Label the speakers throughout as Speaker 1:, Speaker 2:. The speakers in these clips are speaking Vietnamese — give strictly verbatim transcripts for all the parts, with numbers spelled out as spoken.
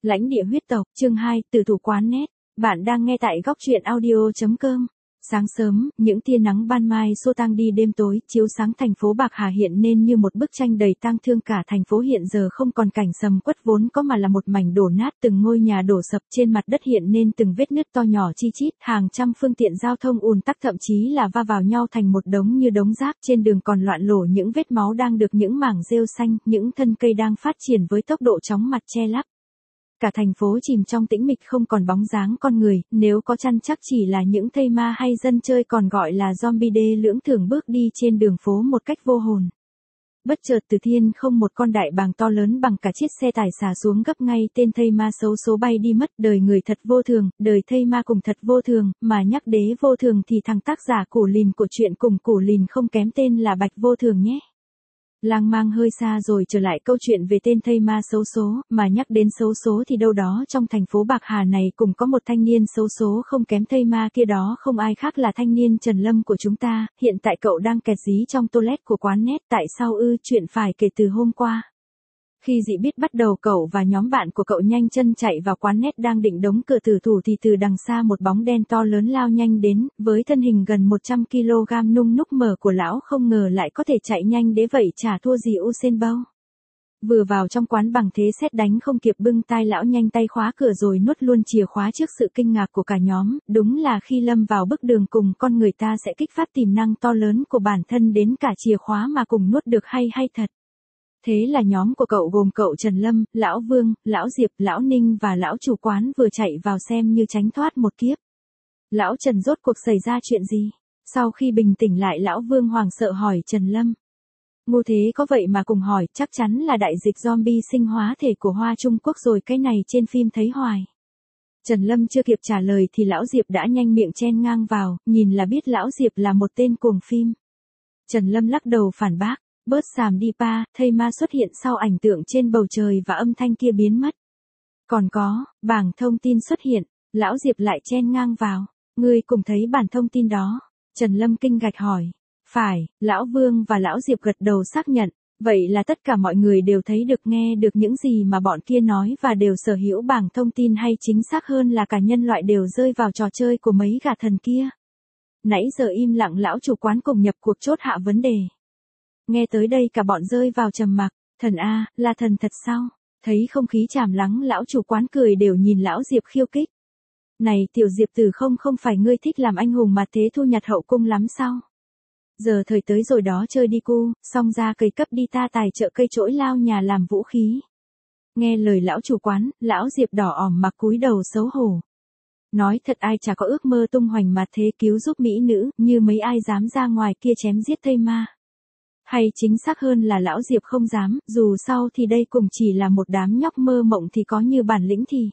Speaker 1: Lãnh địa huyết tộc, chương hai, tử thủ quán net. Bạn đang nghe tại góc truyện audio.com. Sáng sớm, những tia nắng ban mai xô tang đi đêm tối, chiếu sáng thành phố Bạc Hà hiện nên như một bức tranh đầy tang thương. Cả thành phố hiện giờ không còn cảnh sầm uất vốn có mà là một mảnh đổ nát, từng ngôi nhà đổ sập, trên mặt đất hiện nên từng vết nứt to nhỏ chi chít, hàng trăm phương tiện giao thông ùn tắc, thậm chí là va vào nhau thành một đống như đống rác. Trên đường còn loạn lổ những vết máu đang được những mảng rêu xanh, những thân cây đang phát triển với tốc độ chóng mặt che lấp. Cả thành phố chìm trong tĩnh mịch, không còn bóng dáng con người, nếu có chăng chắc chỉ là những thây ma hay dân chơi còn gọi là zombie đê lưỡng thưởng bước đi trên đường phố một cách vô hồn. Bất chợt từ thiên không một con đại bàng to lớn bằng cả chiếc xe tải xả xuống gấp ngay tên thây ma xấu số bay đi mất. Đời người thật vô thường, đời thây ma cùng thật vô thường, mà nhắc đế vô thường thì thằng tác giả Củ Lìn của chuyện cùng Củ Lìn không kém tên là Bạch Vô Thường nhé. Lang mang hơi xa rồi trở lại câu chuyện về tên thây ma xấu số, mà nhắc đến xấu số thì đâu đó trong thành phố Bạc Hà này cũng có một thanh niên xấu số không kém thây ma kia, đó không ai khác là thanh niên Trần Lâm của chúng ta. Hiện tại cậu đang kẹt dí trong toilet của quán net. Tại sao ư? Chuyện phải kể từ hôm qua. Khi dị biết bắt đầu, cậu và nhóm bạn của cậu nhanh chân chạy vào quán net đang định đóng cửa tử thủ thì từ đằng xa một bóng đen to lớn lao nhanh đến, với thân hình gần một trăm ki lô gam nung núc mờ của lão không ngờ lại có thể chạy nhanh đến vậy, chả thua gì Usain Bolt. Vừa vào trong quán bằng thế sét đánh không kịp bưng tai, lão nhanh tay khóa cửa rồi nuốt luôn chìa khóa. Trước sự kinh ngạc của cả nhóm, đúng là khi lâm vào bức đường cùng, con người ta sẽ kích phát tiềm năng to lớn của bản thân đến cả chìa khóa mà cùng nuốt được, hay hay thật. Thế là nhóm của cậu gồm cậu Trần Lâm, lão Vương, lão Diệp, lão Ninh và lão chủ quán vừa chạy vào xem như tránh thoát một kiếp. Lão Trần, rốt cuộc xảy ra chuyện gì? Sau khi bình tĩnh lại, lão Vương hoảng sợ hỏi Trần Lâm. Ngu thế có vậy mà cùng hỏi? Chắc chắn là đại dịch zombie sinh hóa thể của Hoa Trung Quốc rồi, cái này trên phim thấy hoài. Trần Lâm chưa kịp trả lời thì lão Diệp đã nhanh miệng chen ngang vào, nhìn là biết lão Diệp là một tên cuồng phim. Trần Lâm lắc đầu phản bác. Bớt xàm đi pa, thây ma xuất hiện sau ảnh tượng trên bầu trời và âm thanh kia biến mất. Còn có, bảng thông tin xuất hiện, lão Diệp lại chen ngang vào. Ngươi cùng thấy bản thông tin đó? Trần Lâm kinh ngạc hỏi. Phải, lão Vương và lão Diệp gật đầu xác nhận. Vậy là tất cả mọi người đều thấy được, nghe được những gì mà bọn kia nói và đều sở hữu bảng thông tin, hay chính xác hơn là cả nhân loại đều rơi vào trò chơi của mấy gã thần kia. Nãy giờ im lặng, lão chủ quán cùng nhập cuộc chốt hạ vấn đề. Nghe tới đây cả bọn rơi vào trầm mặc. Thần a, là thần thật sao? Thấy không khí trầm lắng, lão chủ quán cười đều nhìn lão Diệp khiêu khích. Này tiểu Diệp tử, không không phải ngươi thích làm anh hùng mà thế thu nhặt hậu cung lắm sao? Giờ thời tới rồi đó, chơi đi cu, xong ra cây cấp đi, ta tài trợ cây trỗi lao nhà làm vũ khí. Nghe lời lão chủ quán, lão Diệp đỏ ỏm mặt cúi đầu xấu hổ. Nói thật, ai chả có ước mơ tung hoành mà thế cứu giúp mỹ nữ, như mấy ai dám ra ngoài kia chém giết thây ma. Hay chính xác hơn là lão Diệp không dám, dù sao thì đây cùng chỉ là một đám nhóc mơ mộng, thì có như bản lĩnh thì.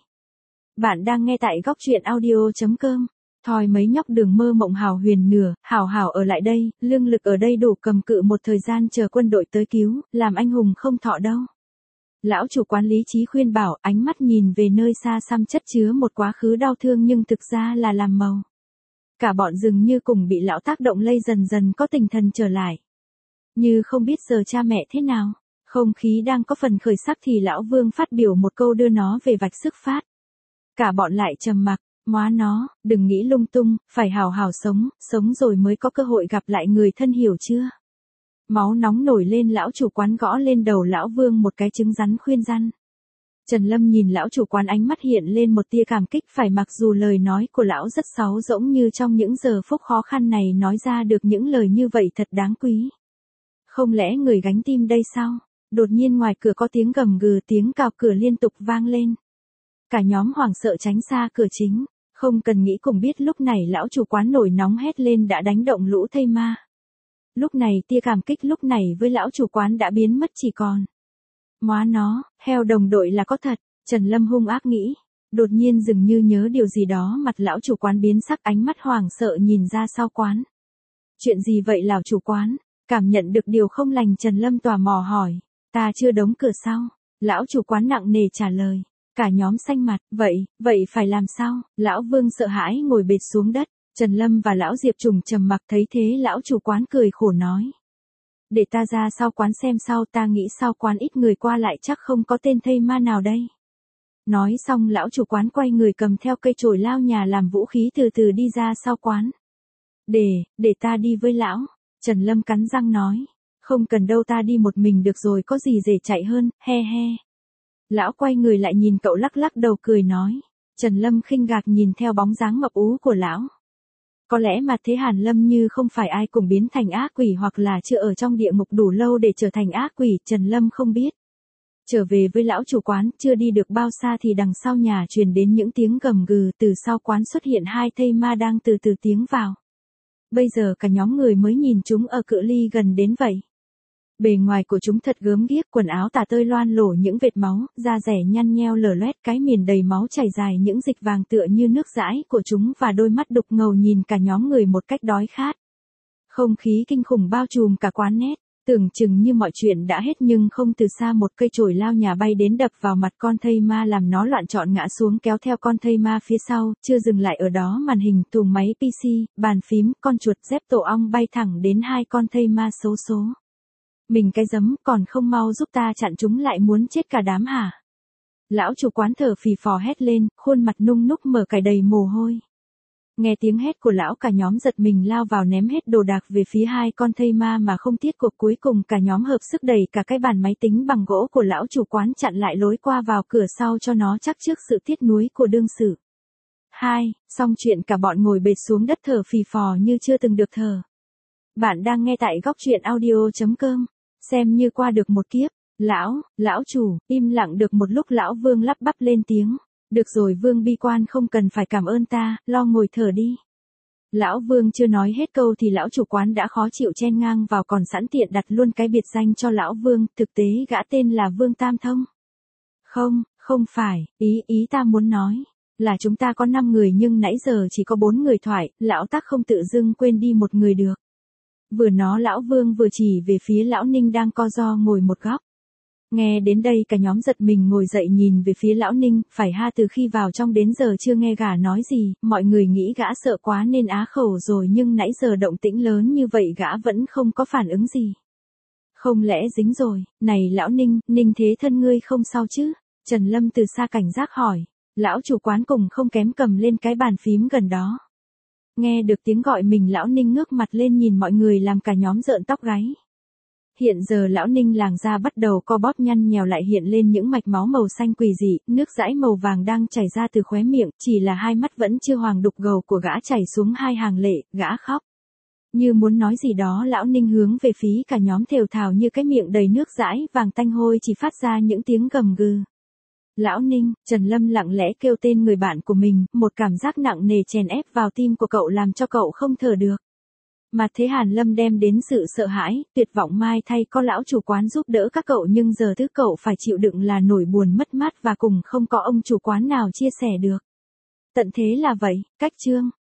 Speaker 1: Bạn đang nghe tại góc truyện audio.com. Thôi mấy nhóc đừng mơ mộng hào huyền nửa, hảo hảo ở lại đây, lương lực ở đây đủ cầm cự một thời gian chờ quân đội tới cứu, làm anh hùng không thọ đâu. Lão chủ quán lý trí khuyên bảo, ánh mắt nhìn về nơi xa xăm chất chứa một quá khứ đau thương nhưng thực ra là làm màu. Cả bọn dường như cùng bị lão tác động lây, dần dần có tinh thần trở lại. Như không biết giờ cha mẹ thế nào. Không khí đang có phần khởi sắc thì lão Vương phát biểu một câu đưa nó về vạch xuất phát. Cả bọn lại trầm mặc. Móa nó, đừng nghĩ lung tung, phải hào hào sống, sống rồi mới có cơ hội gặp lại người thân, hiểu chưa? Máu nóng nổi lên, lão chủ quán gõ lên đầu lão Vương một cái trứng rắn khuyên răn. Trần Lâm nhìn lão chủ quán, ánh mắt hiện lên một tia cảm kích, phải mặc dù lời nói của lão rất sáo rỗng, như trong những giờ phút khó khăn này nói ra được những lời như vậy thật đáng quý. Không lẽ người gánh tim đây sao? Đột nhiên ngoài cửa có tiếng gầm gừ, tiếng cào cửa liên tục vang lên. Cả nhóm hoảng sợ tránh xa cửa chính. Không cần nghĩ cũng biết lúc này lão chủ quán nổi nóng hét lên đã đánh động lũ thây ma. Lúc này tia cảm kích lúc này với lão chủ quán đã biến mất, chỉ còn. Móa nó, heo đồng đội là có thật, Trần Lâm hung ác nghĩ. Đột nhiên dường như nhớ điều gì đó, mặt lão chủ quán biến sắc, ánh mắt hoảng sợ nhìn ra sau quán. Chuyện gì vậy lão chủ quán? Cảm nhận được điều không lành, Trần Lâm tò mò hỏi. Ta chưa đóng cửa sao? Lão chủ quán nặng nề trả lời. Cả nhóm xanh mặt. Vậy, vậy phải làm sao? Lão Vương sợ hãi ngồi bệt xuống đất. Trần Lâm và lão Diệp trùng trầm mặc, thấy thế lão chủ quán cười khổ nói. Để ta ra sau quán xem sau, ta nghĩ sau quán ít người qua lại chắc không có tên thây ma nào đây. Nói xong lão chủ quán quay người cầm theo cây chổi lao nhà làm vũ khí từ từ đi ra sau quán. Để, để ta đi với lão. Trần Lâm cắn răng nói. Không cần đâu, ta đi một mình được rồi, có gì dễ chạy hơn, he he. Lão quay người lại nhìn cậu lắc lắc đầu cười nói. Trần Lâm khinh gạc nhìn theo bóng dáng mập ú của lão. Có lẽ mà thế Hàn Lâm như không phải ai cùng biến thành ác quỷ hoặc là chưa ở trong địa ngục đủ lâu để trở thành ác quỷ, Trần Lâm không biết. Trở về với lão chủ quán, chưa đi được bao xa thì đằng sau nhà truyền đến những tiếng gầm gừ, từ sau quán xuất hiện hai thây ma đang từ từ tiến vào. Bây giờ cả nhóm người mới nhìn chúng ở cự ly gần đến vậy. Bề ngoài của chúng thật gớm ghiếc, quần áo tả tơi loan lổ những vệt máu, da rẻ nhăn nheo lở loét, cái miền đầy máu chảy dài những dịch vàng tựa như nước dãi của chúng và đôi mắt đục ngầu nhìn cả nhóm người một cách đói khát. Không khí kinh khủng bao trùm cả quán net, tưởng chừng như mọi chuyện đã hết nhưng không, từ xa một cây chổi lao nhà bay đến đập vào mặt con thây ma làm nó loạn trọn ngã xuống kéo theo con thây ma phía sau, chưa dừng lại ở đó màn hình, thùng máy pê xê, bàn phím, con chuột dép tổ ong bay thẳng đến hai con thây ma xấu số. Mình cái giấm, còn không mau giúp ta chặn chúng, lại muốn chết cả đám hả? Lão chủ quán thở phì phò hét lên, khuôn mặt nung núc mở cải đầy mồ hôi. Nghe tiếng hét của lão cả nhóm giật mình lao vào ném hết đồ đạc về phía hai con thây ma mà không tiếc cuộc, cuối cùng cả nhóm hợp sức đẩy cả cái bàn máy tính bằng gỗ của lão chủ quán chặn lại lối qua vào cửa sau cho nó chắc trước sự tiếc nuối của đương sự. Hai, xong chuyện cả bọn ngồi bệt xuống đất thở phì phò như chưa từng được thở. Bạn đang nghe tại góc truyện audio chấm com. Xem như qua được một kiếp. Lão, lão chủ, im lặng được một lúc lão Vương lắp bắp lên tiếng. Được rồi Vương bi quan, không cần phải cảm ơn ta, lo ngồi thở đi. Lão Vương chưa nói hết câu thì lão chủ quán đã khó chịu chen ngang vào, còn sẵn tiện đặt luôn cái biệt danh cho lão Vương, thực tế gã tên là Vương Tam Thông. Không, không phải, ý ý ta muốn nói là chúng ta có năm người nhưng nãy giờ chỉ có bốn người thoại, lão Tắc không tự dưng quên đi một người được. Vừa nói lão Vương vừa chỉ về phía lão Ninh đang co ro ngồi một góc. Nghe đến đây cả nhóm giật mình ngồi dậy nhìn về phía lão Ninh, phải ha, từ khi vào trong đến giờ chưa nghe gã nói gì, mọi người nghĩ gã sợ quá nên á khẩu rồi, nhưng nãy giờ động tĩnh lớn như vậy gã vẫn không có phản ứng gì. Không lẽ dính rồi, này lão Ninh, Ninh thế thân ngươi không sao chứ? Trần Lâm từ xa cảnh giác hỏi, lão chủ quán cùng không kém cầm lên cái bàn phím gần đó. Nghe được tiếng gọi mình lão Ninh ngước mặt lên nhìn mọi người làm cả nhóm rợn tóc gáy. Hiện giờ lão Ninh làn da bắt đầu co bóp nhăn nhèo, lại hiện lên những mạch máu màu xanh quỷ dị, nước dãi màu vàng đang chảy ra từ khóe miệng, chỉ là hai mắt vẫn chưa hoàng đục ngầu của gã chảy xuống hai hàng lệ, gã khóc. Như muốn nói gì đó lão Ninh hướng về phía cả nhóm thều thào như cái miệng đầy nước dãi vàng tanh hôi chỉ phát ra những tiếng gầm gừ. Lão Ninh, Trần Lâm lặng lẽ kêu tên người bạn của mình, một cảm giác nặng nề chèn ép vào tim của cậu làm cho cậu không thở được. Mà thế Hàn Lâm đem đến sự sợ hãi, tuyệt vọng, mai thay có lão chủ quán giúp đỡ các cậu nhưng giờ thứ cậu phải chịu đựng là nỗi buồn mất mát và cùng không có ông chủ quán nào chia sẻ được. Tận thế là vậy, cách chương.